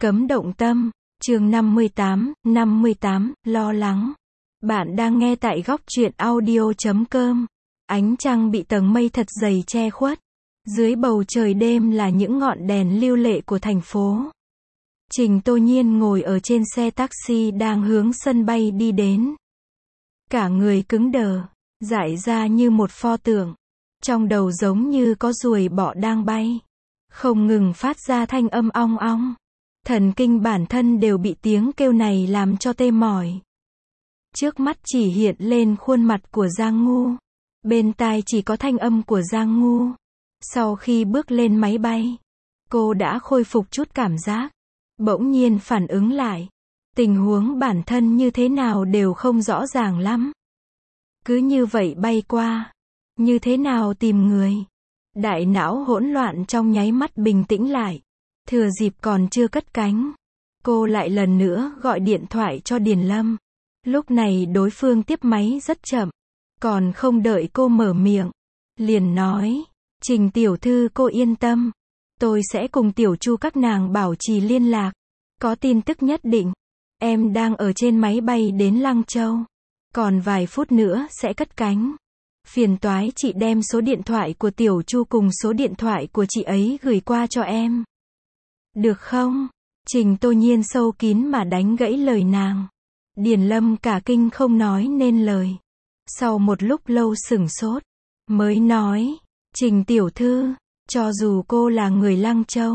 Cấm động tâm, chương 58, lo lắng. Bạn đang nghe tại góc truyện audio.com. Ánh trăng bị tầng mây thật dày che khuất. Dưới bầu trời đêm là những ngọn đèn lưu lệ của thành phố. Trình Tô Nhiên ngồi ở trên xe taxi đang hướng sân bay đi đến. Cả người cứng đờ, dại ra như một pho tượng. Trong đầu giống như có ruồi bọ đang bay. Không ngừng phát ra thanh âm ong ong. Thần kinh bản thân đều bị tiếng kêu này làm cho tê mỏi. Trước mắt chỉ hiện lên khuôn mặt của Giang Ngu. Bên tai chỉ có thanh âm của Giang Ngu. Sau khi bước lên máy bay, cô đã khôi phục chút cảm giác. Bỗng nhiên phản ứng lại. Tình huống bản thân như thế nào đều không rõ ràng lắm. Cứ như vậy bay qua. Như thế nào tìm người? Đại não hỗn loạn trong nháy mắt bình tĩnh lại. Thừa dịp còn chưa cất cánh, cô lại lần nữa gọi điện thoại cho Điền Lâm. Lúc này đối phương tiếp máy rất chậm. Còn không đợi cô mở miệng, liền nói, Trình tiểu thư cô yên tâm. Tôi sẽ cùng tiểu Chu các nàng bảo trì liên lạc. Có tin tức nhất định. Em đang ở trên máy bay đến Lăng Châu. Còn vài phút nữa sẽ cất cánh. Phiền toái chị đem số điện thoại của tiểu Chu cùng số điện thoại của chị ấy gửi qua cho em. Được không? Trình Tô Nhiên sâu kín mà đánh gãy lời nàng. Điền Lâm cả kinh không nói nên lời. Sau một lúc lâu sửng sốt, mới nói, Trình tiểu thư, cho dù cô là người Lăng Châu,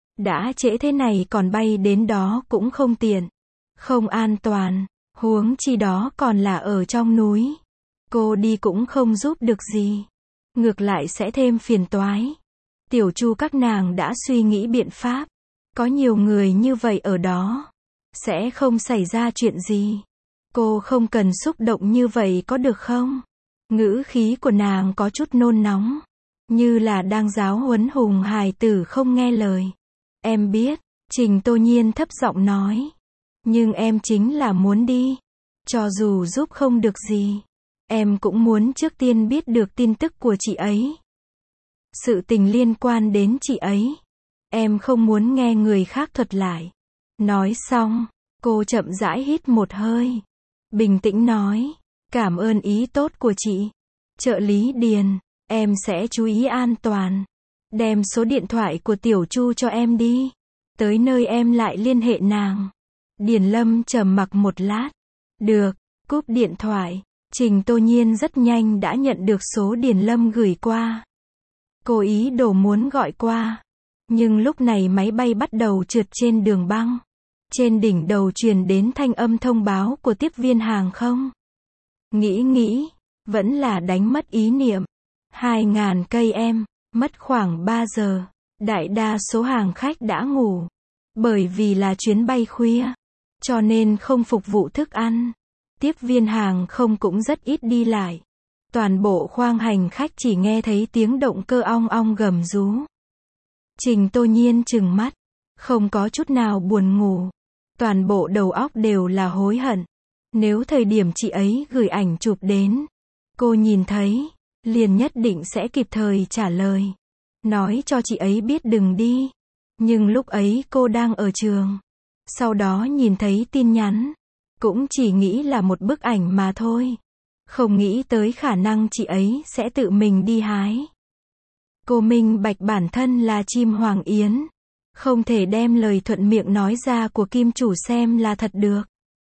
đã trễ thế này còn bay đến đó cũng không tiện, không an toàn, huống chi đó còn là ở trong núi. Cô đi cũng không giúp được gì, ngược lại sẽ thêm phiền toái. Tiểu Chu các nàng đã suy nghĩ biện pháp. Có nhiều người như vậy ở đó, sẽ không xảy ra chuyện gì. Cô không cần xúc động như vậy có được không? Ngữ khí của nàng có chút nôn nóng, như là đang giáo huấn hùng hài tử không nghe lời. Em biết, Trình Tô Nhiên thấp giọng nói. Nhưng em chính là muốn đi. Cho dù giúp không được gì, em cũng muốn trước tiên biết được tin tức của chị ấy. Sự tình liên quan đến chị ấy. Em không muốn nghe người khác thuật lại. Nói xong, cô chậm rãi hít một hơi. Bình tĩnh nói, cảm ơn ý tốt của chị. Trợ lý Điền, em sẽ chú ý an toàn. Đem số điện thoại của tiểu Chu cho em đi. Tới nơi em lại liên hệ nàng. Điền Lâm trầm mặc một lát. Được, cúp điện thoại. Trình Tô Nhiên rất nhanh đã nhận được số Điền Lâm gửi qua. Cô ý đồ muốn gọi qua. Nhưng lúc này máy bay bắt đầu trượt trên đường băng. Trên đỉnh đầu truyền đến thanh âm thông báo của tiếp viên hàng không. Nghĩ, vẫn là đánh mất ý niệm. 2.000 cây em, mất khoảng 3 giờ. Đại đa số hàng khách đã ngủ. Bởi vì là chuyến bay khuya, cho nên không phục vụ thức ăn. Tiếp viên hàng không cũng rất ít đi lại. Toàn bộ khoang hành khách chỉ nghe thấy tiếng động cơ ong ong gầm rú. Trình Tô Nhiên trừng mắt, không có chút nào buồn ngủ. Toàn bộ đầu óc đều là hối hận. Nếu thời điểm chị ấy gửi ảnh chụp đến, cô nhìn thấy, liền nhất định sẽ kịp thời trả lời. Nói cho chị ấy biết đừng đi. Nhưng lúc ấy cô đang ở trường. Sau đó nhìn thấy tin nhắn, cũng chỉ nghĩ là một bức ảnh mà thôi. Không nghĩ tới khả năng chị ấy sẽ tự mình đi hái. Cô minh bạch bản thân là chim hoàng yến. Không thể đem lời thuận miệng nói ra của kim chủ xem là thật được.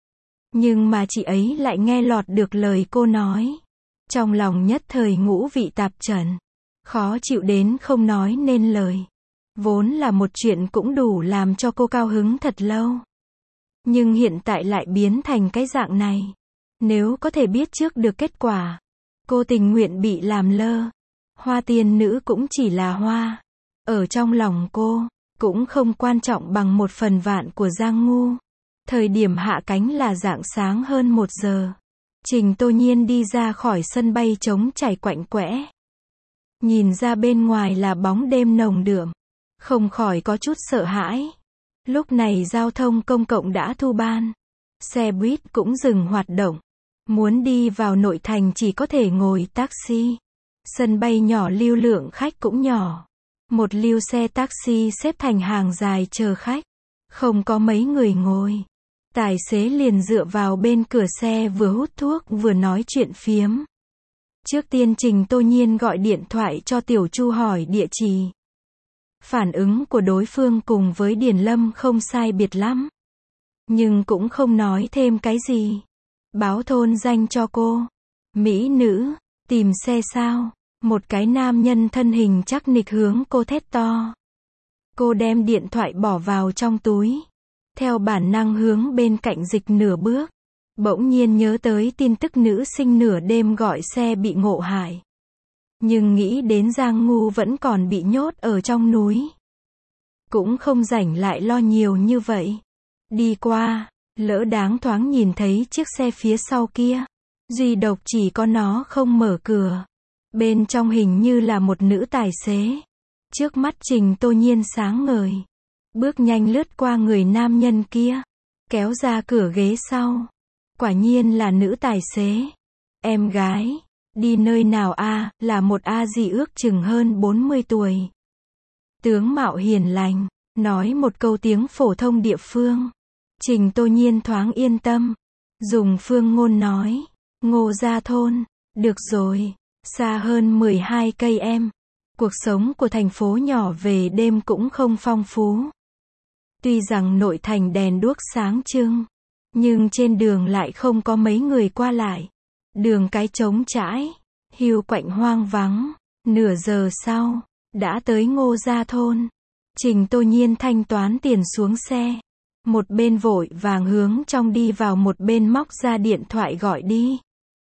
Nhưng mà chị ấy lại nghe lọt được lời cô nói. Trong lòng nhất thời ngũ vị tạp trần. Khó chịu đến không nói nên lời. Vốn là một chuyện cũng đủ làm cho cô cao hứng thật lâu. Nhưng hiện tại lại biến thành cái dạng này. Nếu có thể biết trước được kết quả, cô tình nguyện bị làm lơ. Hoa tiên nữ cũng chỉ là hoa. Ở trong lòng cô, cũng không quan trọng bằng 1/1000 của Giang Ngu. Thời điểm hạ cánh là rạng sáng hơn 1 giờ. Trình Tô Nhiên đi ra khỏi sân bay trống trải quạnh quẽ. Nhìn ra bên ngoài là bóng đêm nồng đượm. Không khỏi có chút sợ hãi. Lúc này giao thông công cộng đã thu ban. Xe buýt cũng dừng hoạt động. Muốn đi vào nội thành chỉ có thể ngồi taxi. Sân bay nhỏ lưu lượng khách cũng nhỏ. Một lưu xe taxi xếp thành hàng dài chờ khách. Không có mấy người ngồi. Tài xế liền dựa vào bên cửa xe vừa hút thuốc vừa nói chuyện phiếm. Trước tiên Trình Tô Nhiên gọi điện thoại cho Tiểu Chu hỏi địa chỉ. Phản ứng của đối phương cùng với Điền Lâm không sai biệt lắm. Nhưng cũng không nói thêm cái gì. Báo thôn danh cho cô. Mỹ nữ, tìm xe sao? Một cái nam nhân thân hình chắc nịch hướng cô thét to. Cô đem điện thoại bỏ vào trong túi. Theo bản năng hướng bên cạnh dịch nửa bước. Bỗng nhiên nhớ tới tin tức nữ sinh nửa đêm gọi xe bị ngộ hại. Nhưng nghĩ đến Giang Ngu vẫn còn bị nhốt ở trong núi. Cũng không rảnh lại lo nhiều như vậy. Đi qua, lỡ đáng thoáng nhìn thấy chiếc xe phía sau kia. Duy độc chỉ có nó không mở cửa. Bên trong hình như là một nữ tài xế. Trước mắt Trình Tô Nhiên sáng ngời. Bước nhanh lướt qua người nam nhân kia. Kéo ra cửa ghế sau. Quả nhiên là nữ tài xế. Em gái, đi nơi nào a? Là một a dì ước chừng hơn 40 tuổi. Tướng mạo hiền lành, nói một câu tiếng phổ thông địa phương. Trình Tô Nhiên thoáng yên tâm. Dùng phương ngôn nói. Ngô Gia thôn. Được rồi. Xa hơn 12 cây em. Cuộc sống của thành phố nhỏ về đêm cũng không phong phú. Tuy rằng nội thành đèn đuốc sáng trưng. Nhưng trên đường lại không có mấy người qua lại. Đường cái trống trải. Hiu quạnh hoang vắng. Nửa giờ sau. Đã tới Ngô Gia thôn. Trình Tô Nhiên thanh toán tiền xuống xe. Một bên vội vàng hướng trong đi vào, một bên móc ra điện thoại gọi đi.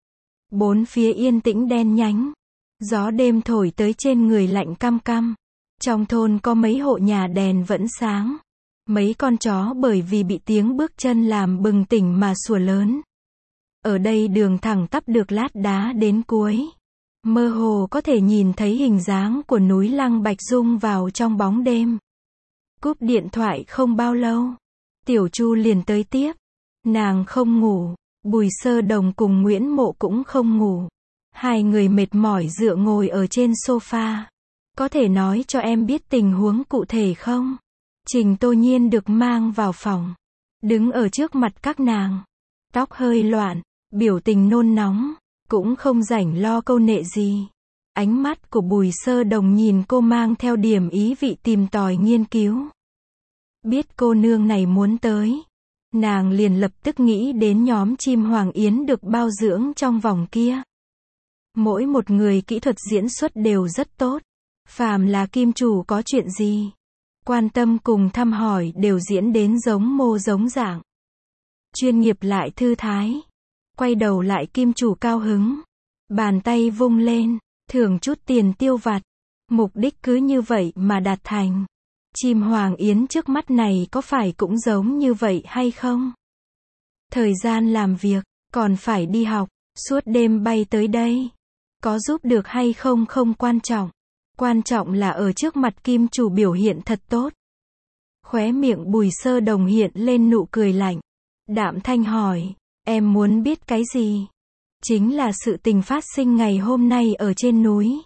Bốn phía yên tĩnh đen nhánh. Gió đêm thổi tới trên người lạnh căm căm. Trong thôn có mấy hộ nhà đèn vẫn sáng. Mấy con chó bởi vì bị tiếng bước chân làm bừng tỉnh mà sủa lớn. Ở đây đường thẳng tắp được lát đá đến cuối. Mơ hồ có thể nhìn thấy hình dáng của núi Lăng Bạch Dung vào trong bóng đêm. Cúp điện thoại không bao lâu. Tiểu Chu liền tới tiếp. Nàng không ngủ. Bùi Sơ Đồng cùng Nguyễn Mộ cũng không ngủ. Hai người mệt mỏi dựa ngồi ở trên sofa. Có thể nói cho em biết tình huống cụ thể không? Trình Tô Nhiên được mang vào phòng. Đứng ở trước mặt các nàng. Tóc hơi loạn. Biểu tình nôn nóng. Cũng không rảnh lo câu nệ gì. Ánh mắt của Bùi Sơ Đồng nhìn cô mang theo điểm ý vị tìm tòi nghiên cứu. Biết cô nương này muốn tới. Nàng liền lập tức nghĩ đến nhóm chim Hoàng Yến được bao dưỡng trong vòng kia. Mỗi một người kỹ thuật diễn xuất đều rất tốt. Phàm là kim chủ có chuyện gì, quan tâm cùng thăm hỏi đều diễn đến giống mô giống dạng. Chuyên nghiệp lại thư thái. Quay đầu lại kim chủ cao hứng. Bàn tay vung lên, thưởng chút tiền tiêu vặt. Mục đích cứ như vậy mà đạt thành. Chim Hoàng Yến trước mắt này có phải cũng giống như vậy hay không? Thời gian làm việc, còn phải đi học, suốt đêm bay tới đây. Có giúp được hay không không quan trọng. Quan trọng là ở trước mặt kim chủ biểu hiện thật tốt. Khóe miệng Bùi Sơ Đồng hiện lên nụ cười lạnh. Đạm thanh hỏi, em muốn biết cái gì? Chính là sự tình phát sinh ngày hôm nay ở trên núi.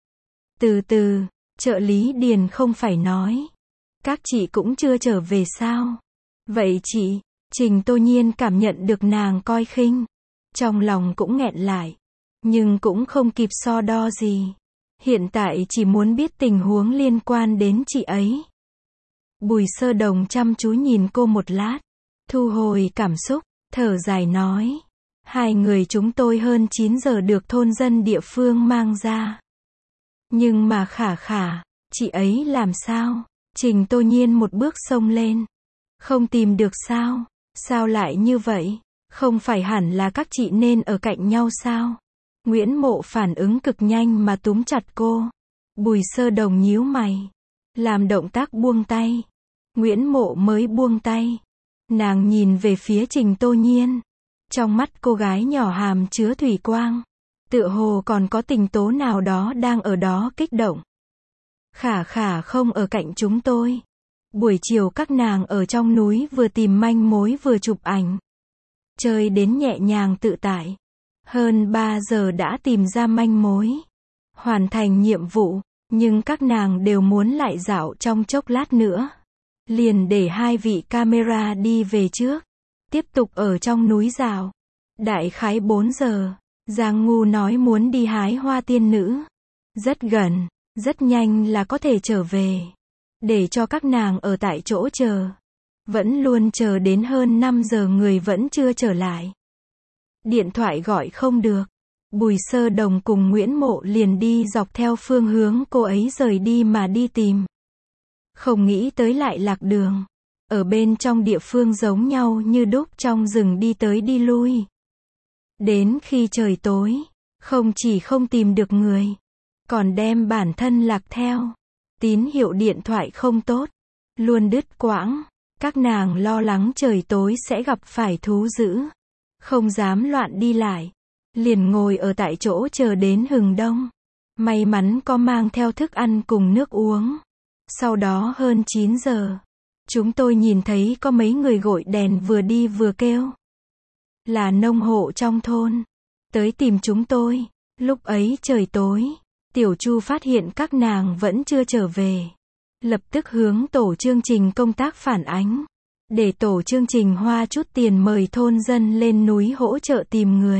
Từ từ, trợ lý Điền không phải nói. Các chị cũng chưa trở về sao? Vậy chị, Trình Tô Nhiên cảm nhận được nàng coi khinh. Trong lòng cũng nghẹn lại. Nhưng cũng không kịp so đo gì. Hiện tại chỉ muốn biết tình huống liên quan đến chị ấy. Bùi Sơ Đồng chăm chú nhìn cô một lát. Thu hồi cảm xúc, thở dài nói. Hai người chúng tôi hơn 9 giờ được thôn dân địa phương mang ra. Nhưng mà Khả, chị ấy làm sao? Trình Tô Nhiên một bước xông lên. Không tìm được sao? Sao lại như vậy? Không phải hẳn là các chị nên ở cạnh nhau sao? Nguyễn Mộ phản ứng cực nhanh mà túm chặt cô. Bùi Sơ Đồng nhíu mày. Làm động tác buông tay. Nguyễn Mộ mới buông tay. Nàng nhìn về phía Trình Tô Nhiên. Trong mắt cô gái nhỏ hàm chứa thủy quang. Tựa hồ còn có tình tố nào đó đang ở đó kích động. Khả không ở cạnh chúng tôi. Buổi chiều các nàng ở trong núi vừa tìm manh mối vừa chụp ảnh. Chơi đến nhẹ nhàng tự tại. Hơn 3 giờ đã tìm ra manh mối. Hoàn thành nhiệm vụ, nhưng các nàng đều muốn lại dạo trong chốc lát nữa. liền để hai vị camera đi về trước, tiếp tục ở trong núi dạo. Đại khái 4 giờ, Giang Ngu nói muốn đi hái hoa tiên nữ. Rất gần, rất nhanh là có thể trở về. Để cho các nàng ở tại chỗ chờ. Vẫn luôn chờ đến hơn 5 giờ người vẫn chưa trở lại. Điện thoại gọi không được. Bùi Sơ Đồng cùng Nguyễn Mộ liền đi dọc theo phương hướng cô ấy rời đi mà đi tìm. Không nghĩ tới lại lạc đường. Ở bên trong địa phương giống nhau như đúc trong rừng đi tới đi lui. Đến khi trời tối, không chỉ không tìm được người, còn đem bản thân lạc theo. Tín hiệu điện thoại không tốt, luôn đứt quãng. Các nàng lo lắng trời tối sẽ gặp phải thú dữ. Không dám loạn đi lại. Liền ngồi ở tại chỗ chờ đến hừng đông. May mắn có mang theo thức ăn cùng nước uống. Sau đó hơn 9 giờ, chúng tôi nhìn thấy có mấy người gội đèn vừa đi vừa kêu. Là nông hộ trong thôn. Tới tìm chúng tôi. Lúc ấy trời tối. Tiểu Chu phát hiện các nàng vẫn chưa trở về. Lập tức hướng tổ chương trình công tác phản ánh. Để tổ chương trình hoa chút tiền mời thôn dân lên núi hỗ trợ tìm người.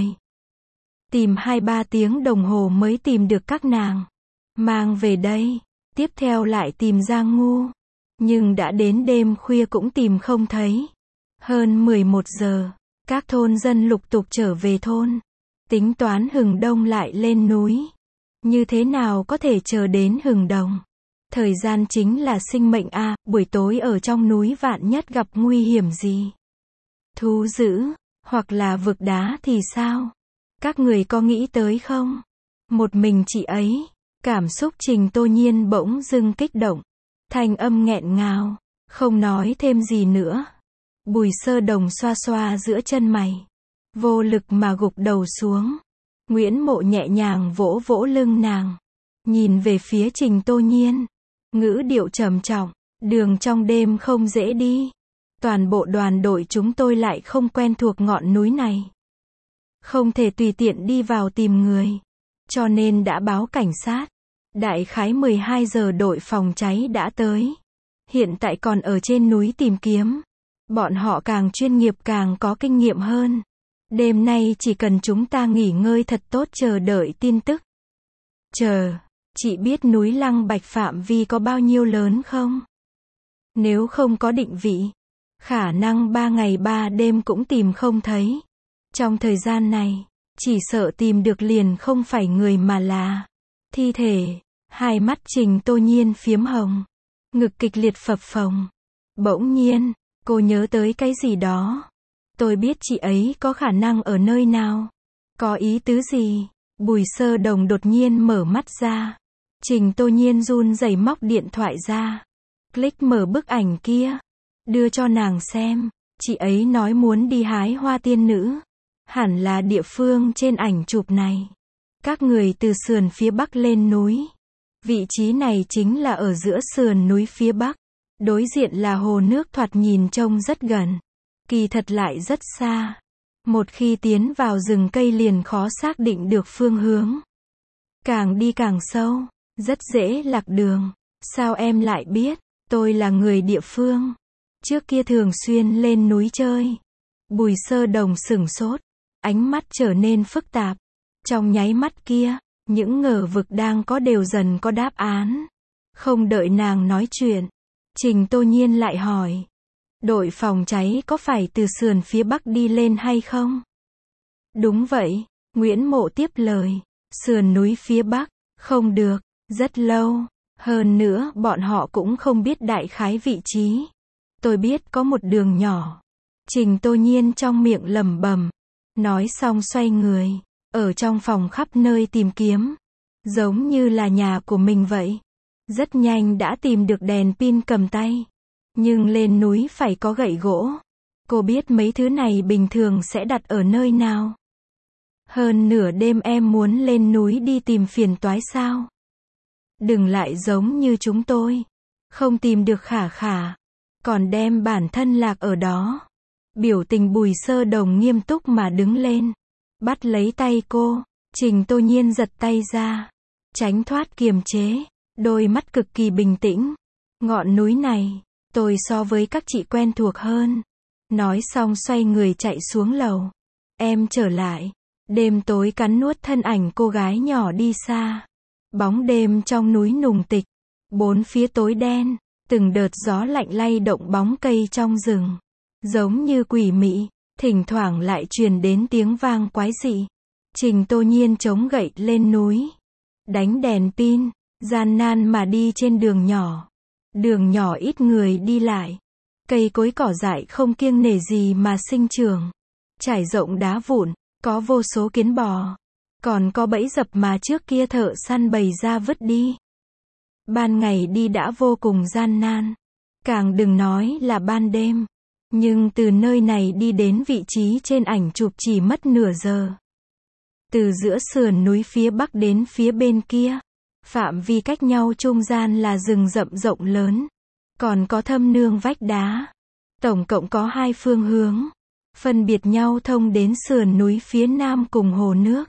Tìm 2-3 tiếng đồng hồ mới tìm được các nàng. Mang về đây. Tiếp theo lại tìm Giang Ngu. Nhưng đã đến đêm khuya cũng tìm không thấy. Hơn 11 giờ, các thôn dân lục tục trở về thôn. Tính toán hừng đông lại lên núi. Như thế nào có thể chờ đến hừng đông? Thời gian chính là sinh mệnh a, buổi tối ở trong núi vạn nhất gặp nguy hiểm gì? Thú dữ, hoặc là vực đá thì sao? Các người có nghĩ tới không? Một mình chị ấy, cảm xúc Trình Tô Nhiên bỗng dưng kích động. Thanh âm nghẹn ngào, không nói thêm gì nữa. Bùi Sơ Đồng xoa xoa giữa chân mày. Vô lực mà gục đầu xuống. Nguyễn Mộ nhẹ nhàng vỗ vỗ lưng nàng. Nhìn về phía Trình Tô Nhiên. Ngữ điệu trầm trọng. Đường trong đêm không dễ đi. Toàn bộ đoàn đội chúng tôi lại không quen thuộc ngọn núi này. Không thể tùy tiện đi vào tìm người. Cho nên đã báo cảnh sát. Đại khái 12 giờ đội phòng cháy đã tới. Hiện tại còn ở trên núi tìm kiếm. Bọn họ càng chuyên nghiệp càng có kinh nghiệm hơn. Đêm nay chỉ cần chúng ta nghỉ ngơi thật tốt chờ đợi tin tức. Chờ, chị biết núi Lăng Bạch phạm vi có bao nhiêu lớn không? Nếu không có định vị, khả năng 3 ngày 3 đêm cũng tìm không thấy. Trong thời gian này, chỉ sợ tìm được liền không phải người mà là thi thể. Hai mắt Trình Tô Nhiên phiếm hồng. Ngực kịch liệt phập phồng. Bỗng nhiên, cô nhớ tới cái gì đó. Tôi biết chị ấy có khả năng ở nơi nào. Có ý tứ gì? Bùi Sơ Đồng đột nhiên mở mắt ra. Trình Tô Nhiên run rẩy móc điện thoại ra. Click mở bức ảnh kia. Đưa cho nàng xem. Chị ấy nói muốn đi hái hoa tiên nữ. Hẳn là địa phương trên ảnh chụp này. Các người từ sườn phía bắc lên núi. Vị trí này chính là ở giữa sườn núi phía bắc. Đối diện là hồ nước thoạt nhìn trông rất gần. Kỳ thật lại rất xa. Một khi tiến vào rừng cây liền khó xác định được phương hướng. Càng đi càng sâu, rất dễ lạc đường. Sao em lại biết? Tôi là người địa phương. Trước kia thường xuyên lên núi chơi. Bùi Sơ Đồng sửng sốt. Ánh mắt trở nên phức tạp. Trong nháy mắt kia, những ngờ vực đang có đều dần có đáp án. Không đợi nàng nói chuyện, Trình Tô Nhiên lại hỏi. Đội phòng cháy có phải từ sườn phía bắc đi lên hay không? Đúng vậy, Nguyễn Mộ tiếp lời. Sườn núi phía bắc, không được, rất lâu. Hơn nữa bọn họ cũng không biết đại khái vị trí. Tôi biết có một đường nhỏ. Trình Tô Nhiên trong miệng lẩm bẩm. Nói xong xoay người. Ở trong phòng khắp nơi tìm kiếm. Giống như là nhà của mình vậy. Rất nhanh đã tìm được đèn pin cầm tay. Nhưng lên núi phải có gậy gỗ. Cô biết mấy thứ này bình thường sẽ đặt ở nơi nào? Hơn nửa đêm em muốn lên núi đi tìm phiền toái sao? Đừng lại giống như chúng tôi. Không tìm được Khả Khả. Còn đem bản thân lạc ở đó. Biểu tình Bùi Sơ Đồng nghiêm túc mà đứng lên. Bắt lấy tay cô. Trình Tô Nhiên giật tay ra. Tránh thoát kiềm chế. Đôi mắt cực kỳ bình tĩnh. Ngọn núi này, Tôi so với các chị quen thuộc hơn. Nói xong xoay người chạy xuống lầu. Em trở lại. Đêm tối cắn nuốt thân ảnh cô gái nhỏ đi xa. Bóng đêm trong núi nùng tịch. Bốn phía tối đen. Từng đợt gió lạnh lay động bóng cây trong rừng. Giống như quỷ mị. Thỉnh thoảng lại truyền đến tiếng vang quái dị. Trình Tô Nhiên chống gậy lên núi. Đánh đèn pin. Gian nan mà đi trên đường nhỏ. Đường nhỏ ít người đi lại. Cây cối cỏ dại không kiêng nể gì mà sinh trưởng. Trải rộng đá vụn, có vô số kiến bò. Còn có bẫy dập mà trước kia thợ săn bày ra vứt đi. Ban ngày đi đã vô cùng gian nan. Càng đừng nói là ban đêm. Nhưng từ nơi này đi đến vị trí trên ảnh chụp chỉ mất nửa giờ. Từ giữa sườn núi phía bắc đến phía bên kia. Phạm vi cách nhau trung gian là rừng rậm rộng lớn. Còn có thâm nương vách đá. Tổng cộng có 2 phương hướng. Phân biệt nhau thông đến sườn núi phía nam cùng hồ nước.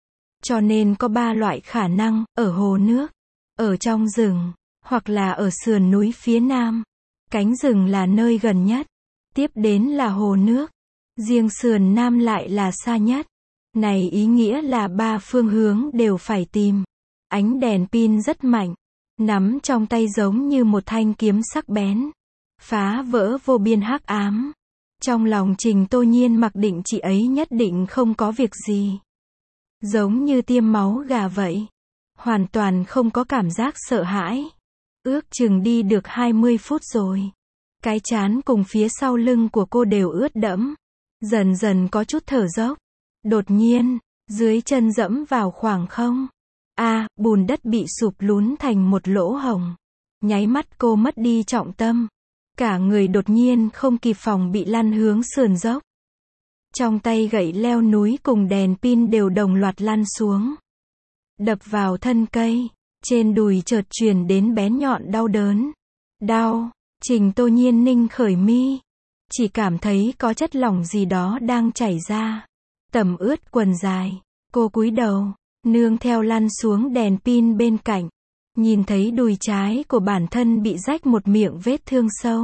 Cho nên có 3 loại khả năng, ở hồ nước, ở trong rừng, hoặc là ở sườn núi phía nam. Cánh rừng là nơi gần nhất. Tiếp đến là hồ nước. Riêng sườn nam lại là xa nhất. Này ý nghĩa là 3 phương hướng đều phải tìm. Ánh đèn pin rất mạnh. Nắm trong tay giống như một thanh kiếm sắc bén. Phá vỡ vô biên hắc ám. Trong lòng Trình Tô Nhiên mặc định chị ấy nhất định không có việc gì. Giống như tiêm máu gà vậy. Hoàn toàn không có cảm giác sợ hãi. Ước chừng đi được 20 phút rồi. Cái trán cùng phía sau lưng của cô đều ướt đẫm. Dần dần có chút thở dốc. Đột nhiên, dưới chân dẫm vào khoảng không. Bùn đất bị sụp lún thành một lỗ hổng. Nháy mắt cô mất đi trọng tâm. Cả người đột nhiên không kịp phòng bị lăn hướng sườn dốc. Trong tay gậy leo núi cùng đèn pin đều đồng loạt lăn xuống. Đập vào thân cây. Trên đùi chợt truyền đến bén nhọn đau đớn. Đau. Trình Tô Nhiên ninh khởi mi. Chỉ cảm thấy có chất lỏng gì đó đang chảy ra. Tẩm ướt quần dài. Cô cúi đầu. Nương theo lăn xuống đèn pin bên cạnh. Nhìn thấy đùi trái của bản thân bị rách một miệng vết thương sâu.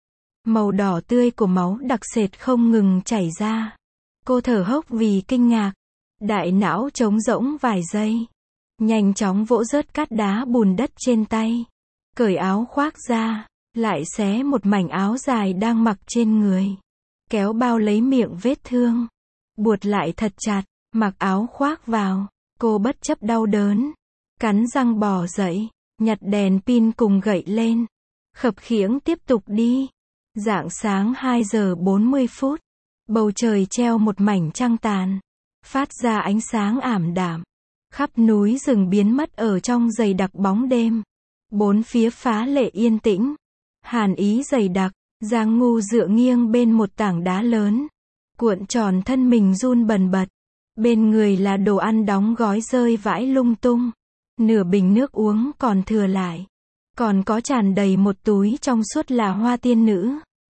Màu đỏ tươi của máu đặc sệt không ngừng chảy ra. Cô thở hốc vì kinh ngạc. Đại não trống rỗng vài giây. Nhanh chóng vỗ rớt cát đá bùn đất trên tay. Cởi áo khoác ra. Lại xé một mảnh áo dài đang mặc trên người. Kéo bao lấy miệng vết thương. Buột lại thật chặt. Mặc áo khoác vào. Cô bất chấp đau đớn. Cắn răng bò dậy. Nhặt đèn pin cùng gậy lên. Khập khiễng tiếp tục đi. Rạng sáng 2 giờ 40 phút. Bầu trời treo một mảnh trăng tàn. Phát ra ánh sáng ảm đạm. Khắp núi rừng biến mất ở trong dày đặc bóng đêm. Bốn phía phá lệ yên tĩnh. Hàn ý dày đặc. Giang Ngu dựa nghiêng bên một tảng đá lớn. Cuộn tròn thân mình run bần bật. Bên người là đồ ăn đóng gói rơi vãi lung tung. Nửa bình nước uống còn thừa lại. Còn có tràn đầy một túi trong suốt là hoa tiên nữ.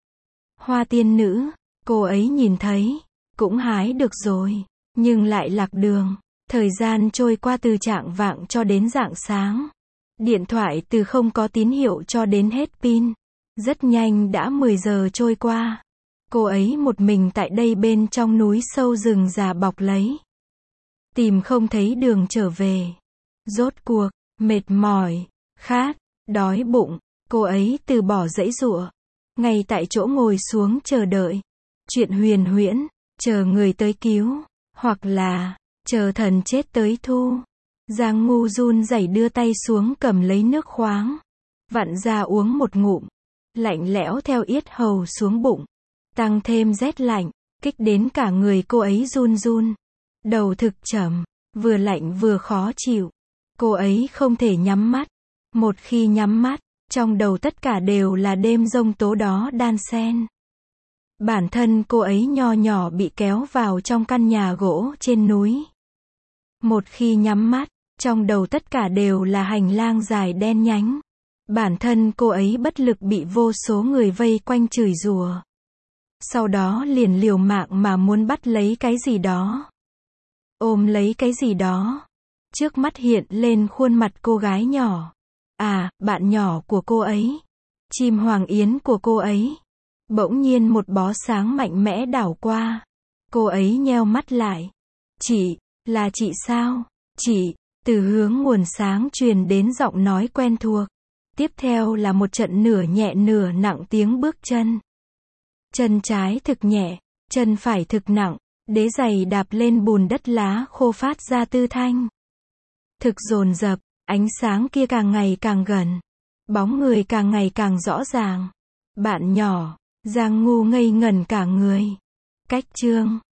Hoa tiên nữ, cô ấy nhìn thấy, cũng hái được rồi, nhưng lại lạc đường. Thời gian trôi qua từ chạng vạng cho đến rạng sáng. Điện thoại từ không có tín hiệu cho đến hết pin. Rất nhanh đã 10 giờ trôi qua. Cô ấy một mình tại đây bên trong núi sâu rừng già bọc lấy. Tìm không thấy đường trở về. Rốt cuộc, mệt mỏi, khát, đói bụng, cô ấy từ bỏ giãy giụa. Ngay tại chỗ ngồi xuống chờ đợi. Chuyện huyền huyễn, chờ người tới cứu, hoặc là chờ thần chết tới thu. Giang Ngu run rẩy đưa tay xuống cầm lấy nước khoáng. Vặn ra uống một ngụm. Lạnh lẽo theo yết hầu xuống bụng. Tăng thêm rét lạnh, kích đến cả người cô ấy run run. Đầu thực trầm, vừa lạnh vừa khó chịu. Cô ấy không thể nhắm mắt. Một khi nhắm mắt, trong đầu tất cả đều là đêm giông tố đó đan xen. Bản thân cô ấy nho nhỏ bị kéo vào trong căn nhà gỗ trên núi. Một khi nhắm mắt, trong đầu tất cả đều là hành lang dài đen nhánh. Bản thân cô ấy bất lực bị vô số người vây quanh chửi rủa. Sau đó liền liều mạng mà muốn bắt lấy cái gì đó. Ôm lấy cái gì đó. Trước mắt hiện lên khuôn mặt cô gái nhỏ. Bạn nhỏ của cô ấy. chim hoàng yến của cô ấy. Bỗng nhiên một bó sáng mạnh mẽ đảo qua. Cô ấy nheo mắt lại. Chị, là chị sao? Chị, từ hướng nguồn sáng truyền đến giọng nói quen thuộc. Tiếp theo là một trận nửa nhẹ nửa nặng tiếng bước chân. Chân trái thực nhẹ, chân phải thực nặng, đế giày đạp lên bùn đất lá khô phát ra tư thanh. Thực dồn dập, ánh sáng kia càng ngày càng gần. Bóng người càng ngày càng rõ ràng. Bạn nhỏ, Giang ngu ngây ngẩn cả người. Cách chương